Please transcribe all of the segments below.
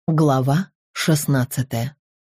Глава 16.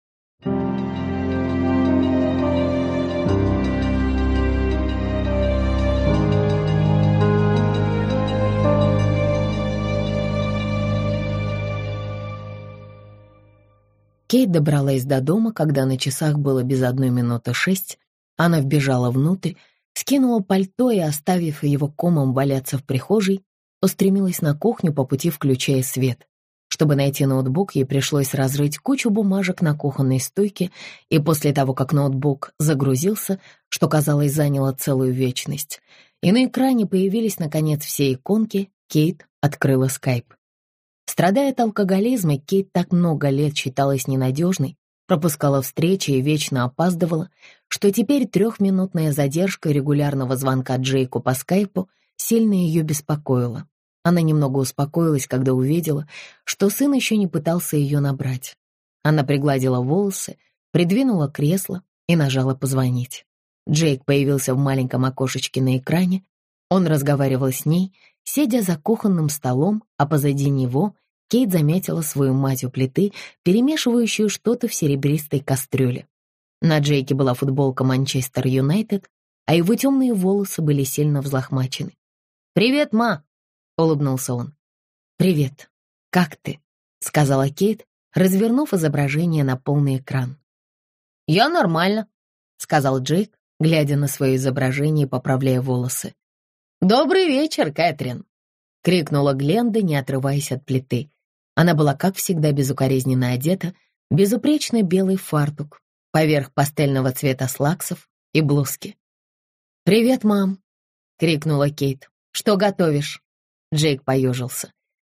Кейт добралась до дома, когда на часах было без 1:06. Она вбежала внутрь, скинула пальто и, оставив его комом валяться в прихожей, устремилась на кухню, по пути включая свет. Чтобы найти ноутбук, ей пришлось разрыть кучу бумажек на кухонной стойке, и после того, как ноутбук загрузился, что, казалось, заняло целую вечность, и на экране появились, наконец, все иконки, Кейт открыла скайп. Страдая от алкоголизма, Кейт так много лет считалась ненадежной, пропускала встречи и вечно опаздывала, что теперь 3-минутная задержка регулярного звонка Джейку по скайпу сильно ее беспокоила. Она немного успокоилась, когда увидела, что сын еще не пытался ее набрать. Она пригладила волосы, придвинула кресло и нажала «позвонить». Джейк появился в маленьком окошечке на экране. Он разговаривал с ней, сидя за кухонным столом, а позади него Кейт заметила свою мать у плиты, перемешивающую что-то в серебристой кастрюле. На Джейке была футболка Манчестер Юнайтед, а его темные волосы были сильно взлохмачены. «Привет, ма!» — улыбнулся он. «Привет. Как ты?» — сказала Кейт, развернув изображение на полный экран. «Я нормально», — сказал Джейк, глядя на свое изображение и поправляя волосы. «Добрый вечер, Кэтрин!» — крикнула Гленда, не отрываясь от плиты. Она была, как всегда, безукоризненно одета, безупречно белый фартук, поверх пастельного цвета слаксов и блузки. «Привет, мам!» — крикнула Кейт. «Что готовишь?» Джейк поежился.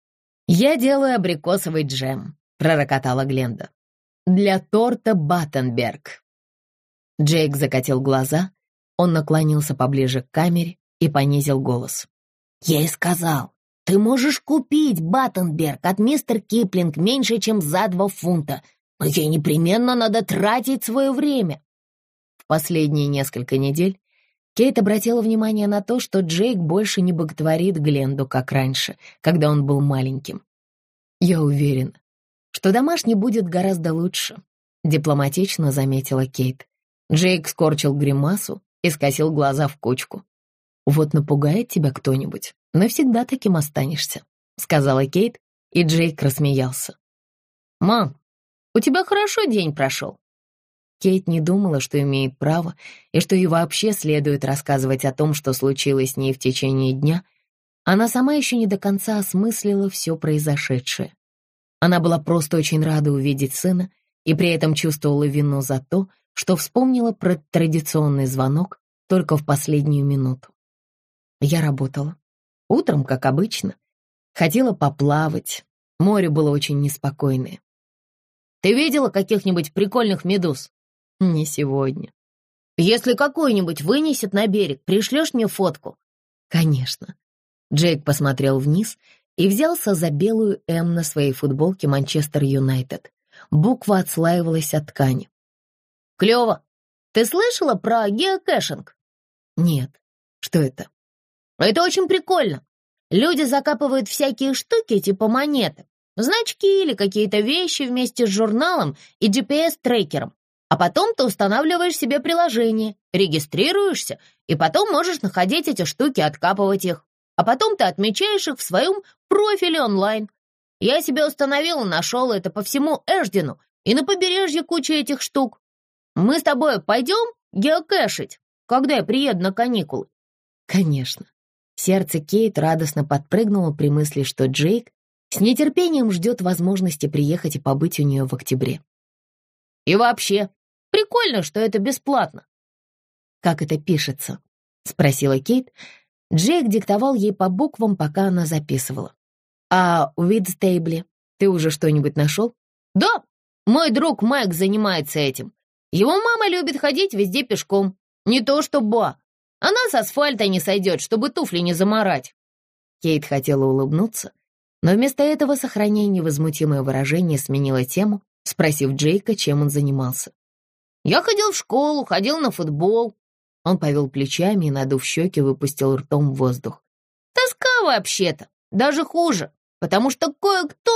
«Я делаю абрикосовый джем», — пророкотала Гленда. «Для торта Баттенберг». Джейк закатил глаза, он наклонился поближе к камере и понизил голос. «Я и сказал, ты можешь купить Баттенберг от мистер Киплинг меньше, чем за 2 фунта, но ей непременно надо тратить свое время». В последние несколько недель Кейт обратила внимание на то, что Джейк больше не боготворит Гленду, как раньше, когда он был маленьким. «Я уверена, что домашний будет гораздо лучше», — дипломатично заметила Кейт. Джейк скорчил гримасу и скосил глаза в кучку. «Вот напугает тебя кто-нибудь, навсегда таким останешься», — сказала Кейт, и Джейк рассмеялся. «Мам, у тебя хорошо день прошел?» Кейт не думала, что имеет право, и что ей вообще следует рассказывать о том, что случилось с ней в течение дня. Она сама еще не до конца осмыслила все произошедшее. Она была просто очень рада увидеть сына и при этом чувствовала вину за то, что вспомнила про традиционный звонок только в последнюю минуту. Я работала. Утром, как обычно. Хотела поплавать. Море было очень неспокойное. «Ты видела каких-нибудь прикольных медуз?» «Не сегодня». «Если какой-нибудь вынесет на берег, пришлешь мне фотку?» «Конечно». Джейк посмотрел вниз и взялся за белую «М» на своей футболке Манчестер Юнайтед. Буква отслаивалась от ткани. «Клево. Ты слышала про геокэшинг?» «Нет. Что это?» «Это очень прикольно. Люди закапывают всякие штуки типа монеты, значки или какие-то вещи вместе с журналом и GPS-трекером. А потом ты устанавливаешь себе приложение, регистрируешься, и потом можешь находить эти штуки, откапывать их. А потом ты отмечаешь их в своем профиле онлайн. Я себе установил и нашел это по всему Эшдену, и на побережье куча этих штук. Мы с тобой пойдем геокэшить, когда я приеду на каникулы?» «Конечно». Сердце Кейт радостно подпрыгнуло при мысли, что Джейк с нетерпением ждет возможности приехать и побыть у нее в октябре. «И вообще, прикольно, что это бесплатно». «Как это пишется?» — спросила Кейт. Джейк диктовал ей по буквам, пока она записывала. «А в Уидстейбле ты уже что-нибудь нашел?» «Да, мой друг Майк занимается этим. Его мама любит ходить везде пешком. Не то что Ба. Она с асфальта не сойдет, чтобы туфли не замарать». Кейт хотела улыбнуться, но вместо этого, сохраняя невозмутимое выражение, сменила тему, спросив Джейка, чем он занимался. «Я ходил в школу, ходил на футбол». Он повел плечами и, надув щеки, выпустил ртом в воздух. «Тоска вообще-то, даже хуже, потому что кое-кто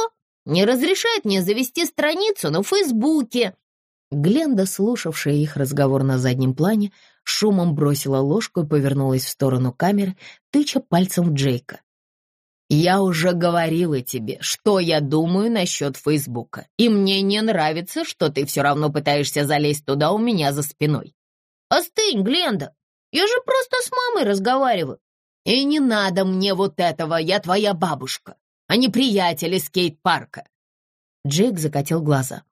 не разрешает мне завести страницу на Фейсбуке». Гленда, слушавшая их разговор на заднем плане, шумом бросила ложку и повернулась в сторону камеры, тыча пальцем в Джейка. «Я уже говорила тебе, что я думаю насчет Фейсбука, и мне не нравится, что ты все равно пытаешься залезть туда у меня за спиной». «Остынь, Гленда, я же просто с мамой разговариваю». «И не надо мне вот этого, я твоя бабушка, а не приятель из скейт-парка». Джейк закатил глаза.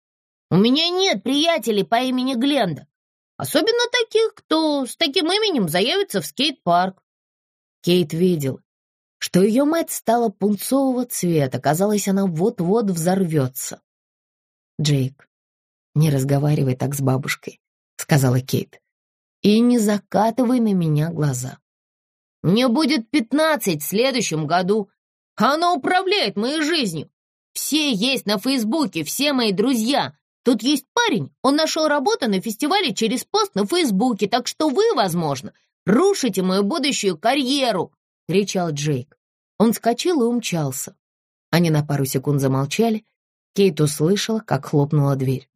«У меня нет приятелей по имени Гленда, особенно таких, кто с таким именем заявится в скейт-парк». Кейт видел, что ее мать стала пунцового цвета, казалось, она вот-вот взорвется. «Джейк, не разговаривай так с бабушкой», — сказала Кейт, «и не закатывай на меня глаза». «Мне будет 15 в следующем году, а она управляет моей жизнью. Все есть на Фейсбуке, все мои друзья. Тут есть парень, он нашел работу на фестивале через пост на Фейсбуке, так что вы, возможно, рушите мою будущую карьеру», — кричал Джейк. Он вскочил и умчался. Они на пару секунд замолчали. Кейт услышала, как хлопнула дверь.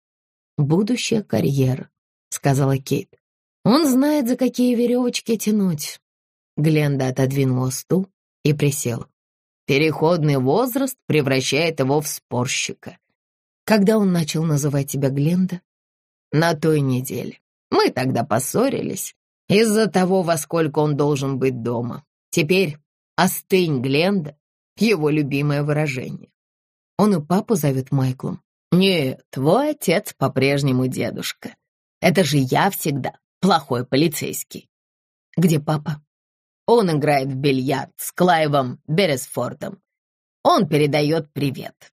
«Будущая карьера», — сказала Кейт. «Он знает, за какие веревочки тянуть». Гленда отодвинула стул и присела. «Переходный возраст превращает его в спорщика». «Когда он начал называть тебя Гленда?» «На той неделе. Мы тогда поссорились из-за того, во сколько он должен быть дома. Теперь «остынь, Гленда» — его любимое выражение. Он и папу зовет Майклом. «Нет, твой отец по-прежнему дедушка. Это же я всегда плохой полицейский». «Где папа?» «Он играет в бильярд с Клайвом Беррисфордом. Он передает привет».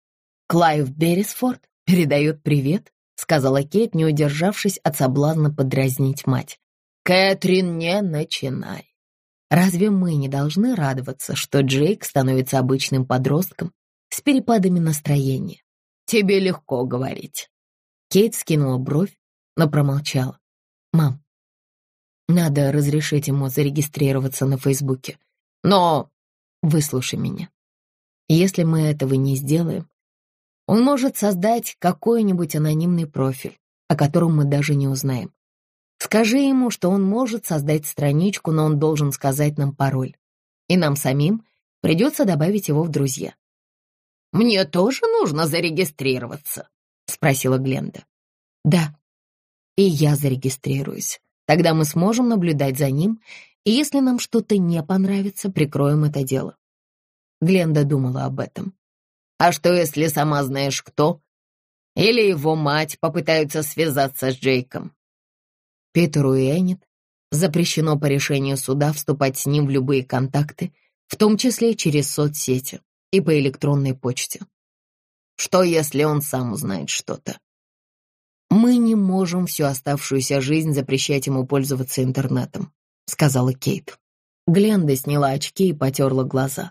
«Клайв Беррисфорд передает привет?» — сказала Кейт, не удержавшись от соблазна подразнить мать. «Кэтрин, не начинай. Разве мы не должны радоваться, что Джейк становится обычным подростком с перепадами настроения? Тебе легко говорить». Кейт скинула бровь, но промолчала. «Мам, надо разрешить ему зарегистрироваться на Фейсбуке. Но выслушай меня. Если мы этого не сделаем, он может создать какой-нибудь анонимный профиль, о котором мы даже не узнаем. Скажи ему, что он может создать страничку, но он должен сказать нам пароль. И нам самим придется добавить его в друзья». «Мне тоже нужно зарегистрироваться?» — спросила Гленда. «Да, и я зарегистрируюсь. Тогда мы сможем наблюдать за ним, и если нам что-то не понравится, прикроем это дело». Гленда думала об этом. «А что, если сама знаешь кто? Или его мать попытаются связаться с Джейком?» Питеру и Эннет запрещено по решению суда вступать с ним в любые контакты, в том числе через соцсети и по электронной почте. Что, если он сам узнает что-то? «Мы не можем всю оставшуюся жизнь запрещать ему пользоваться интернетом», — сказала Кейт. Гленда сняла очки и потерла глаза.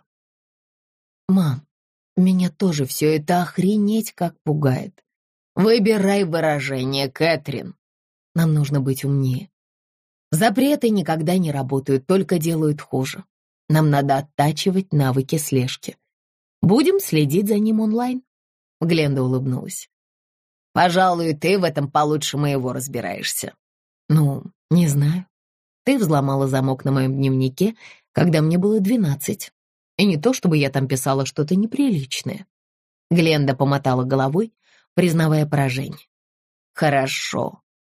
«Мам, меня тоже все это охренеть как пугает. Выбирай выражение, Кэтрин. Нам нужно быть умнее. Запреты никогда не работают, только делают хуже. Нам надо оттачивать навыки слежки. Будем следить за ним онлайн». Гленда улыбнулась. «Пожалуй, ты в этом получше моего разбираешься». «Ну, не знаю. Ты взломала замок на моем дневнике, когда мне было 12. И не то, чтобы я там писала что-то неприличное». Гленда помотала головой, признавая поражение. «Хорошо.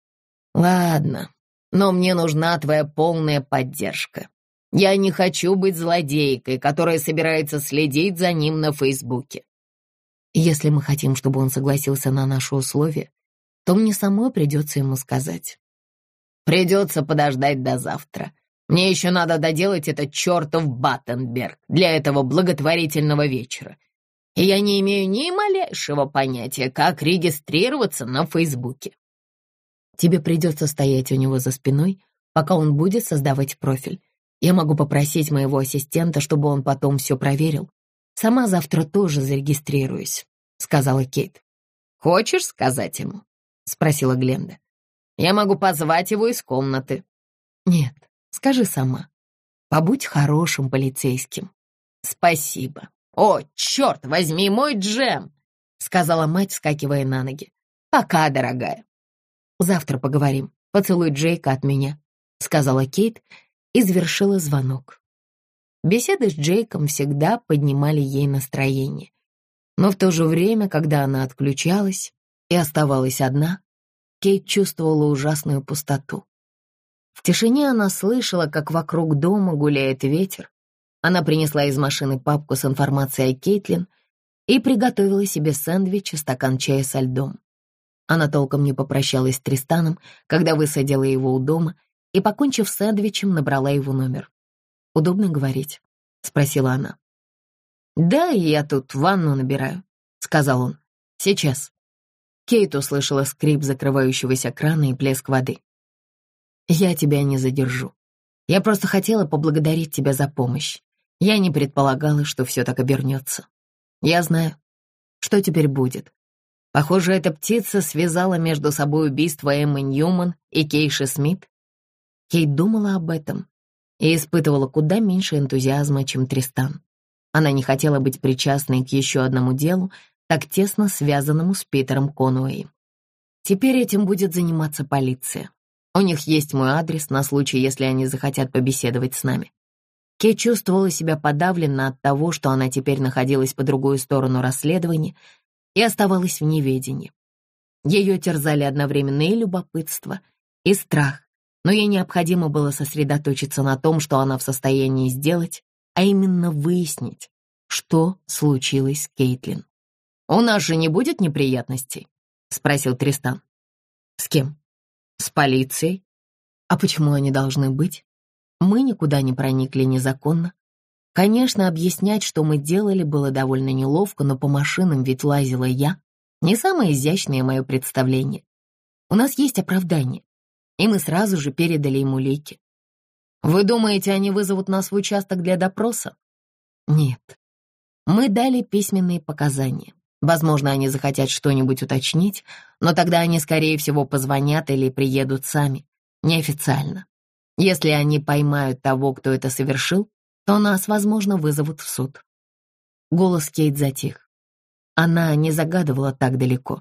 Ладно, но мне нужна твоя полная поддержка. Я не хочу быть злодейкой, которая собирается следить за ним на Фейсбуке. Если мы хотим, чтобы он согласился на наши условия, то мне самой придется ему сказать. Придется подождать до завтра. Мне еще надо доделать этот чертов Баттенберг для этого благотворительного вечера. И я не имею ни малейшего понятия, как регистрироваться на Фейсбуке. Тебе придется стоять у него за спиной, пока он будет создавать профиль. Я могу попросить моего ассистента, чтобы он потом все проверил. Сама завтра тоже зарегистрируюсь», — сказала Кейт. «Хочешь сказать ему?» — спросила Гленда. «Я могу позвать его из комнаты». «Нет, скажи сама. Побудь хорошим полицейским». «Спасибо», «О, черт возьми, мой джем!» — сказала мать, вскакивая на ноги. «Пока, дорогая». «Завтра поговорим. Поцелуй Джейка от меня», — сказала Кейт и завершила звонок. Беседы с Джейком всегда поднимали ей настроение. Но в то же время, когда она отключалась и оставалась одна, Кейт чувствовала ужасную пустоту. В тишине она слышала, как вокруг дома гуляет ветер. Она принесла из машины папку с информацией о Кейтлин и приготовила себе сэндвич и стакан чая со льдом. Она толком не попрощалась с Тристаном, когда высадила его у дома, и, покончив с сэндвичем, набрала его номер. «Удобно говорить?» — спросила она. «Да, я тут ванну набираю», — сказал он. «Сейчас». Кейт услышала скрип закрывающегося крана и плеск воды. «Я тебя не задержу. Я просто хотела поблагодарить тебя за помощь. Я не предполагала, что все так обернется. Я знаю, что теперь будет. Похоже, эта птица связала между собой убийство Эммы Ньюман и Кейши Смит». Кейт думала об этом и испытывала куда меньше энтузиазма, чем Тристан. Она не хотела быть причастной к еще одному делу, так тесно связанному с Питером Конуэем. Теперь этим будет заниматься полиция. У них есть мой адрес на случай, если они захотят побеседовать с нами. Кейт чувствовала себя подавленно от того, что она теперь находилась по другую сторону расследования и оставалась в неведении. Ее терзали одновременно и любопытство, и страх, но ей необходимо было сосредоточиться на том, что она в состоянии сделать, а именно выяснить, что случилось с Кейтлин. «У нас же не будет неприятностей?» — спросил Тристан. «С кем?» «С полицией». «А почему они должны быть? Мы никуда не проникли незаконно. Конечно, объяснять, что мы делали, было довольно неловко, но по машинам ведь лазила я. Не самое изящное мое представление. У нас есть оправдание, и мы сразу же передали им улики». «Вы думаете, они вызовут нас в участок для допроса?» «Нет. Мы дали письменные показания. Возможно, они захотят что-нибудь уточнить, но тогда они, скорее всего, позвонят или приедут сами, неофициально. Если они поймают того, кто это совершил, то нас, возможно, вызовут в суд». Голос Кейт затих. Она не загадывала так далеко.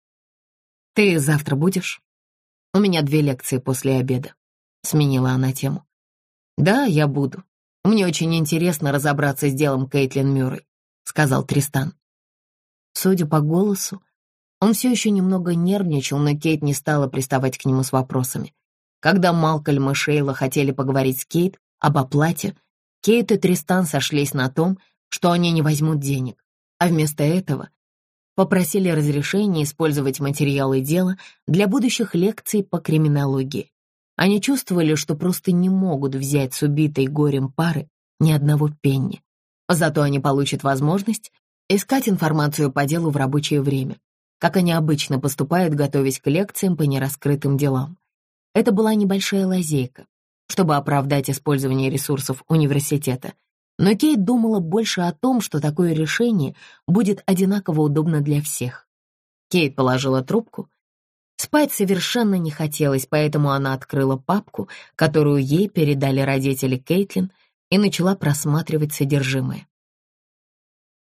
«Ты завтра будешь? У меня 2 лекции после обеда», — сменила она тему. «Да, я буду. Мне очень интересно разобраться с делом Кейтлин Мюррей», — сказал Тристан. Судя по голосу, он все еще немного нервничал, но Кейт не стала приставать к нему с вопросами. Когда Малкольм и Шейла хотели поговорить с Кейт об оплате, Кейт и Тристан сошлись на том, что они не возьмут денег, а вместо этого попросили разрешения использовать материалы дела для будущих лекций по криминологии. Они чувствовали, что просто не могут взять с убитой горем пары ни одного пенни. Зато они получат возможность искать информацию по делу в рабочее время, как они обычно поступают, готовясь к лекциям по нераскрытым делам. Это была небольшая лазейка, чтобы оправдать использование ресурсов университета, но Кейт думала больше о том, что такое решение будет одинаково удобно для всех. Кейт положила трубку. Спать совершенно не хотелось, поэтому она открыла папку, которую ей передали родители Кейтлин, и начала просматривать содержимое.